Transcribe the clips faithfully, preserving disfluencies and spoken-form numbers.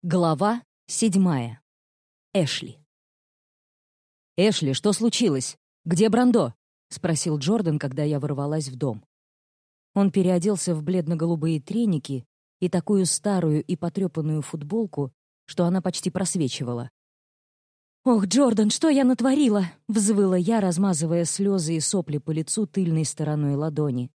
Глава седьмая. Эшли. «Эшли, что случилось? Где Брандо?» — спросил Джордан, когда я ворвалась в дом. Он переоделся в бледно-голубые треники и такую старую и потрепанную футболку, что она почти просвечивала. «Ох, Джордан, что я натворила!» — взвыла я, размазывая слезы и сопли по лицу тыльной стороной ладони.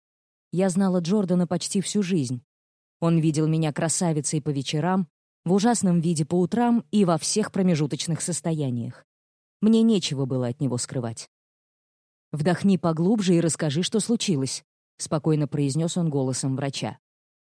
Я знала Джордана почти всю жизнь. Он видел меня красавицей по вечерам, в ужасном виде по утрам и во всех промежуточных состояниях. Мне нечего было от него скрывать. «Вдохни поглубже и расскажи, что случилось», — спокойно произнес он голосом врача.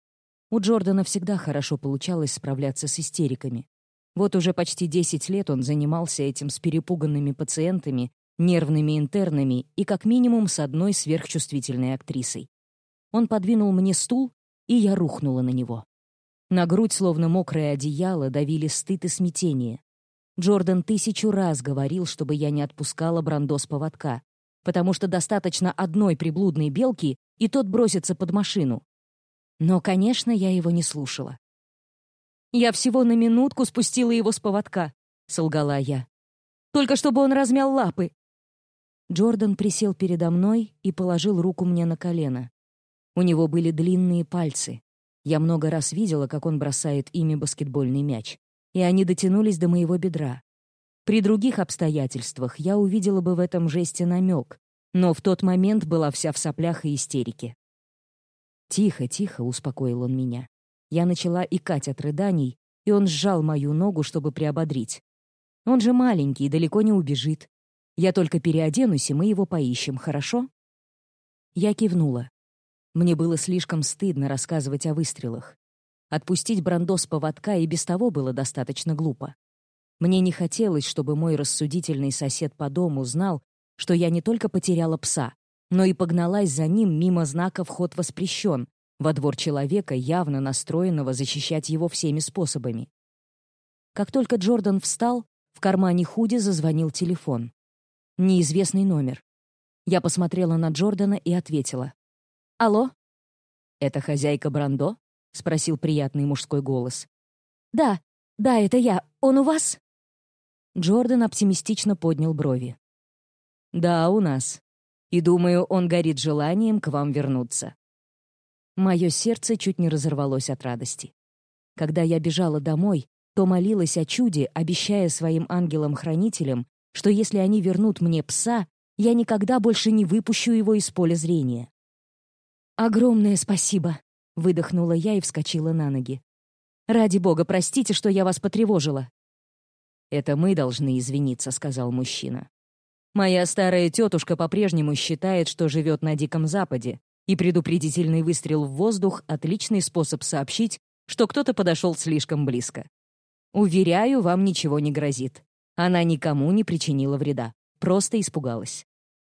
У Джордана всегда хорошо получалось справляться с истериками. Вот уже почти десять лет он занимался этим с перепуганными пациентами, нервными интернами и как минимум с одной сверхчувствительной актрисой. Он подвинул мне стул, и я рухнула на него. На грудь, словно мокрое одеяло, давили стыд и смятение. Джордан тысячу раз говорил, чтобы я не отпускала Брандо с поводка, потому что достаточно одной приблудной белки, и тот бросится под машину. Но, конечно, я его не слушала. «Я всего на минутку спустила его с поводка», — солгала я. «Только чтобы он размял лапы». Джордан присел передо мной и положил руку мне на колено. У него были длинные пальцы. Я много раз видела, как он бросает ими баскетбольный мяч, и они дотянулись до моего бедра. При других обстоятельствах я увидела бы в этом жесте намек, но в тот момент была вся в соплях и истерике. «Тихо, тихо», — успокоил он меня. Я начала икать от рыданий, и он сжал мою ногу, чтобы приободрить. «Он же маленький и далеко не убежит. Я только переоденусь, и мы его поищем, хорошо?» Я кивнула. Мне было слишком стыдно рассказывать о выстрелах. Отпустить Брандо с поводка и без того было достаточно глупо. Мне не хотелось, чтобы мой рассудительный сосед по дому знал, что я не только потеряла пса, но и погналась за ним мимо знака «Вход воспрещен», во двор человека, явно настроенного защищать его всеми способами. Как только Джордан встал, в кармане худи зазвонил телефон. Неизвестный номер. Я посмотрела на Джордана и ответила. «Алло?» «Это хозяйка Брандо?» — спросил приятный мужской голос. «Да, да, это я. Он у вас?» Джордан оптимистично поднял брови. «Да, у нас. И, думаю, он горит желанием к вам вернуться». Мое сердце чуть не разорвалось от радости. Когда я бежала домой, то молилась о чуде, обещая своим ангелам-хранителям, что если они вернут мне пса, я никогда больше не выпущу его из поля зрения. «Огромное спасибо!» — выдохнула я и вскочила на ноги. «Ради бога, простите, что я вас потревожила». «Это мы должны извиниться», — сказал мужчина. «Моя старая тетушка по-прежнему считает, что живет на Диком Западе, и предупредительный выстрел в воздух — отличный способ сообщить, что кто-то подошел слишком близко. Уверяю, вам ничего не грозит. Она никому не причинила вреда, просто испугалась».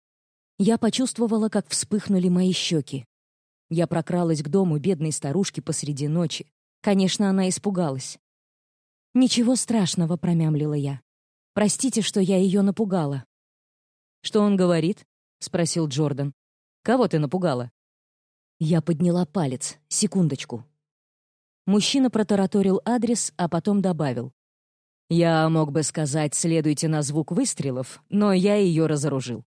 Я почувствовала, как вспыхнули мои щеки. Я прокралась к дому бедной старушки посреди ночи. Конечно, она испугалась. «Ничего страшного», — промямлила я. «Простите, что я ее напугала». «Что он говорит?» — спросил Джордан. «Кого ты напугала?» Я подняла палец. Секундочку. Мужчина протараторил адрес, а потом добавил. «Я мог бы сказать, следуйте на звук выстрелов, но я ее разоружил».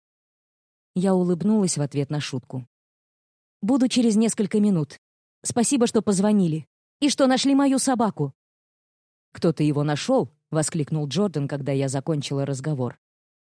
Я улыбнулась в ответ на шутку. «Буду через несколько минут. Спасибо, что позвонили. И что нашли мою собаку». «Кто-то его нашел?» — воскликнул Джордан, когда я закончила разговор.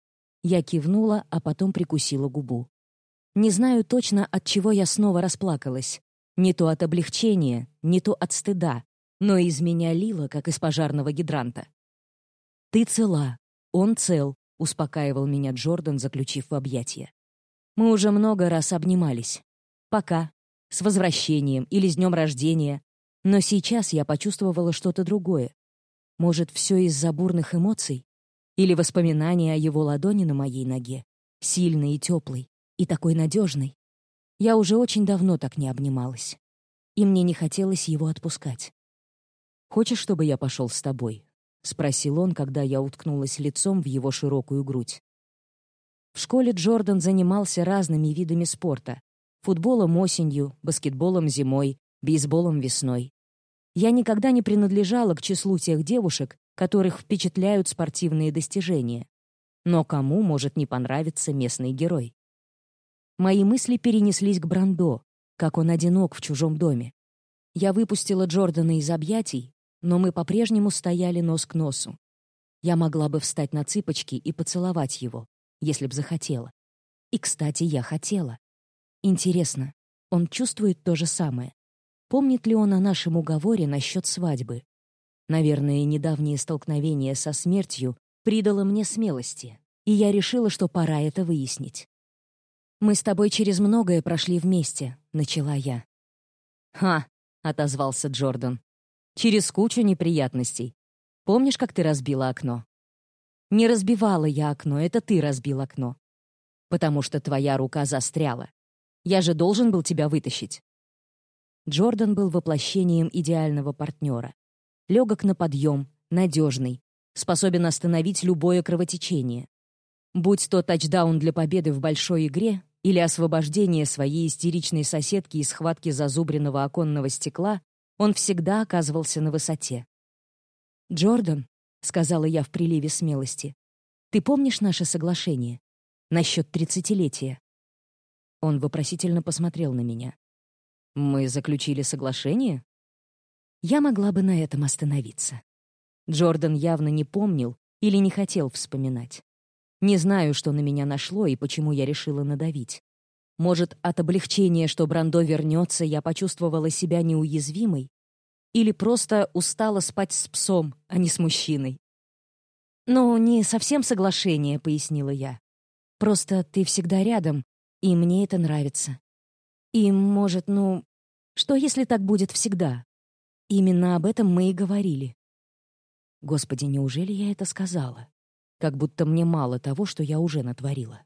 Я кивнула, а потом прикусила губу. Не знаю точно, от чего я снова расплакалась. Не то от облегчения, не то от стыда, но из меня лило, как из пожарного гидранта. «Ты цела, он цел», — успокаивал меня Джордан, заключив в объятия. «Мы уже много раз обнимались. Пока. С возвращением или с днем рождения. Но сейчас я почувствовала что-то другое. Может, все из-за бурных эмоций? Или воспоминания о его ладони на моей ноге? Сильной и теплой, и такой надежной. Я уже очень давно так не обнималась. И мне не хотелось его отпускать. «Хочешь, чтобы я пошел с тобой?» — спросил он, когда я уткнулась лицом в его широкую грудь. В школе Джордан занимался разными видами спорта. Футболом осенью, баскетболом зимой, бейсболом весной. Я никогда не принадлежала к числу тех девушек, которых впечатляют спортивные достижения. Но кому может не понравиться местный герой? Мои мысли перенеслись к Брандо, как он одинок в чужом доме. Я выпустила Джордана из объятий, но мы по-прежнему стояли нос к носу. Я могла бы встать на цыпочки и поцеловать его, если б захотела. И, кстати, я хотела. Интересно, он чувствует то же самое? Помнит ли он о нашем уговоре насчет свадьбы? Наверное, недавнее столкновение со смертью придало мне смелости, и я решила, что пора это выяснить. «Мы с тобой через многое прошли вместе», — начала я. «Ха!» — отозвался Джордан. «Через кучу неприятностей. Помнишь, как ты разбила окно?» «Не разбивала я окно, это ты разбил окно. Потому что твоя рука застряла. Я же должен был тебя вытащить». Джордан был воплощением идеального партнера. Легок на подъем, надежный, способен остановить любое кровотечение. Будь то тачдаун для победы в большой игре или освобождение своей истеричной соседки из схватки зазубренного оконного стекла, он всегда оказывался на высоте. «Джордан», — сказала я в приливе смелости, — «ты помнишь наше соглашение насчет тридцатилетия?» Он вопросительно посмотрел на меня. «Мы заключили соглашение?» Я могла бы на этом остановиться. Джордан явно не помнил или не хотел вспоминать. Не знаю, что на меня нашло и почему я решила надавить. Может, от облегчения, что Брандо вернется, я почувствовала себя неуязвимой? Или просто устала спать с псом, а не с мужчиной? «Ну, не совсем соглашение», — пояснила я. «Просто ты всегда рядом, и мне это нравится. И, может, ну, что если так будет всегда? Именно об этом мы и говорили». Господи, неужели я это сказала? Как будто мне мало того, что я уже натворила.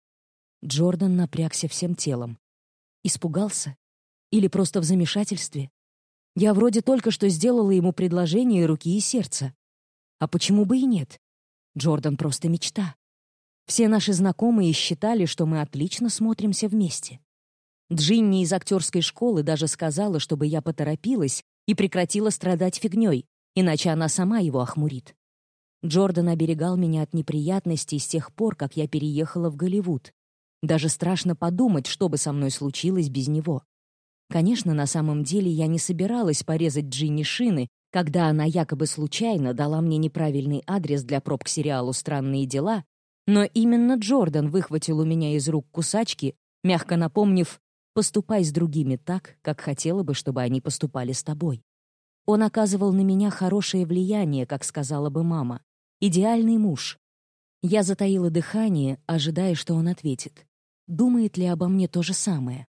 Джордан напрягся всем телом. Испугался? Или просто в замешательстве? Я вроде только что сделала ему предложение руки и сердца. А почему бы и нет? Джордан просто мечта. Все наши знакомые считали, что мы отлично смотримся вместе. Джинни из актерской школы даже сказала, чтобы я поторопилась и прекратила страдать фигней, иначе она сама его охмурит. Джордан оберегал меня от неприятностей с тех пор, как я переехала в Голливуд. Даже страшно подумать, что бы со мной случилось без него. Конечно, на самом деле я не собиралась порезать Джинни шины, когда она якобы случайно дала мне неправильный адрес для проб к сериалу «Странные дела», но именно Джордан выхватил у меня из рук кусачки, мягко напомнив: «Поступай с другими так, как хотела бы, чтобы они поступали с тобой». Он оказывал на меня хорошее влияние, как сказала бы мама. Идеальный муж. Я затаила дыхание, ожидая, что он ответит. Думает ли обо мне то же самое?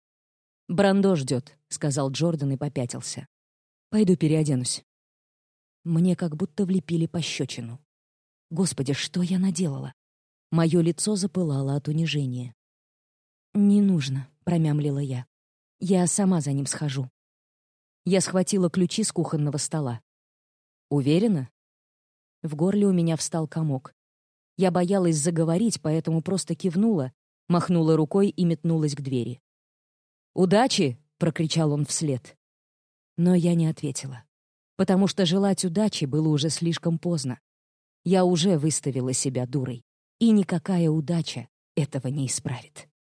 «Брандо ждет», — сказал Джордан и попятился. «Пойду переоденусь». Мне как будто влепили пощечину. Господи, что я наделала? Мое лицо запылало от унижения. «Не нужно», — промямлила я. «Я сама за ним схожу». Я схватила ключи с кухонного стола. «Уверена?» В горле у меня встал комок. Я боялась заговорить, поэтому просто кивнула, махнула рукой и метнулась к двери. «Удачи!» — прокричал он вслед. Но я не ответила, потому что желать удачи было уже слишком поздно. Я уже выставила себя дурой, и никакая удача этого не исправит.